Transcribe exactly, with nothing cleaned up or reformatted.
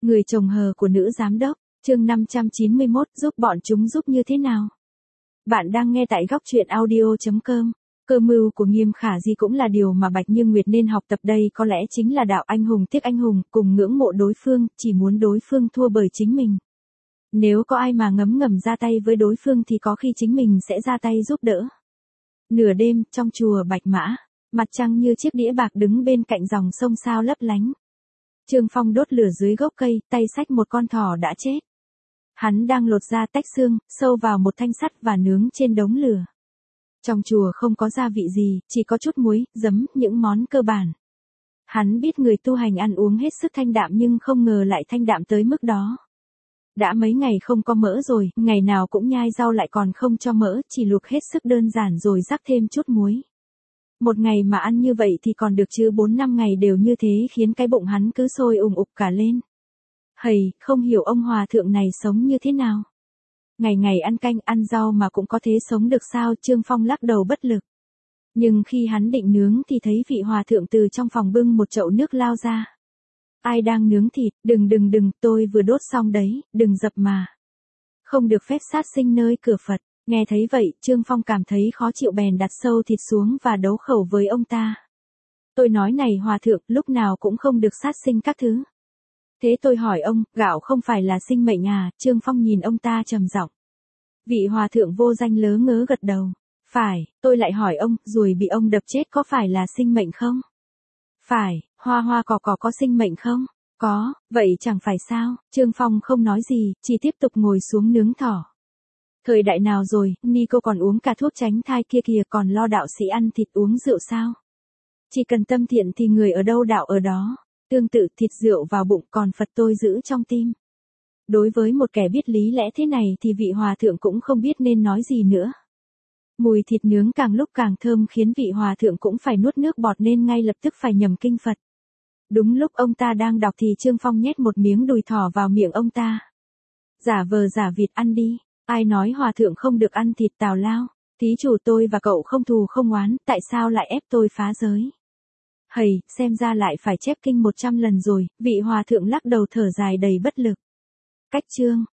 Người chồng hờ của nữ giám đốc, chương năm trăm chín mươi mốt, giúp bọn chúng giúp như thế nào? Bạn đang nghe tại góc truyện audio chấm com. Cơ mưu của Nghiêm Khả Di cũng là điều mà Bạch Như Nguyệt nên học tập đây, có lẽ chính là đạo anh hùng tiếc anh hùng, cùng ngưỡng mộ đối phương, chỉ muốn đối phương thua bởi chính mình. Nếu có ai mà ngấm ngầm ra tay với đối phương thì có khi chính mình sẽ ra tay giúp đỡ. Nửa đêm, trong chùa Bạch Mã, mặt trăng như chiếc đĩa bạc đứng bên cạnh dòng sông sao lấp lánh. Trương Phong đốt lửa dưới gốc cây, tay xách một con thỏ đã chết. Hắn đang lột ra tách xương, sâu vào một thanh sắt và nướng trên đống lửa. Trong chùa không có gia vị gì, chỉ có chút muối, giấm, những món cơ bản. Hắn biết người tu hành ăn uống hết sức thanh đạm nhưng không ngờ lại thanh đạm tới mức đó. Đã mấy ngày không có mỡ rồi, ngày nào cũng nhai rau lại còn không cho mỡ, chỉ luộc hết sức đơn giản rồi rắc thêm chút muối. Một ngày mà ăn như vậy thì còn được chứ bốn năm ngày đều như thế khiến cái bụng hắn cứ sôi ùng ục cả lên. Hầy, không hiểu ông hòa thượng này sống như thế nào. Ngày ngày ăn canh ăn rau mà cũng có thế sống được sao? Trương Phong lắc đầu bất lực. Nhưng khi hắn định nướng thì thấy vị hòa thượng từ trong phòng bưng một chậu nước lao ra. Ai đang nướng thịt, đừng đừng đừng, tôi vừa đốt xong đấy, đừng dập mà. Không được phép sát sinh nơi cửa Phật. Nghe thấy vậy, Trương Phong cảm thấy khó chịu bèn đặt sâu thịt xuống và đấu khẩu với ông ta. Tôi nói này hòa thượng, lúc nào cũng không được sát sinh các thứ. Thế tôi hỏi ông, gạo không phải là sinh mệnh à? Trương Phong nhìn ông ta trầm giọng. Vị hòa thượng vô danh lớ ngớ gật đầu. Phải, tôi lại hỏi ông, ruồi bị ông đập chết có phải là sinh mệnh không? Phải, hoa hoa cỏ cỏ có sinh mệnh không? Có, vậy chẳng phải sao? Trương Phong không nói gì, chỉ tiếp tục ngồi xuống nướng thỏ. Thời đại nào rồi, Nico còn uống cả thuốc tránh thai kia kìa, còn lo đạo sĩ ăn thịt uống rượu sao? Chỉ cần tâm thiện thì người ở đâu đạo ở đó. Tương tự thịt rượu vào bụng còn Phật tôi giữ trong tim. Đối với một kẻ biết lý lẽ thế này thì vị hòa thượng cũng không biết nên nói gì nữa. Mùi thịt nướng càng lúc càng thơm khiến vị hòa thượng cũng phải nuốt nước bọt nên ngay lập tức phải nhầm kinh Phật. Đúng lúc ông ta đang đọc thì Trương Phong nhét một miếng đùi thỏ vào miệng ông ta. Giả vờ giả vịt ăn đi. Ai nói hòa thượng không được ăn thịt tào lao? Thí chủ tôi và cậu không thù không oán, tại sao lại ép tôi phá giới? Hầy, xem ra lại phải chép kinh một trăm lần rồi, vị hòa thượng lắc đầu thở dài đầy bất lực. Cách chương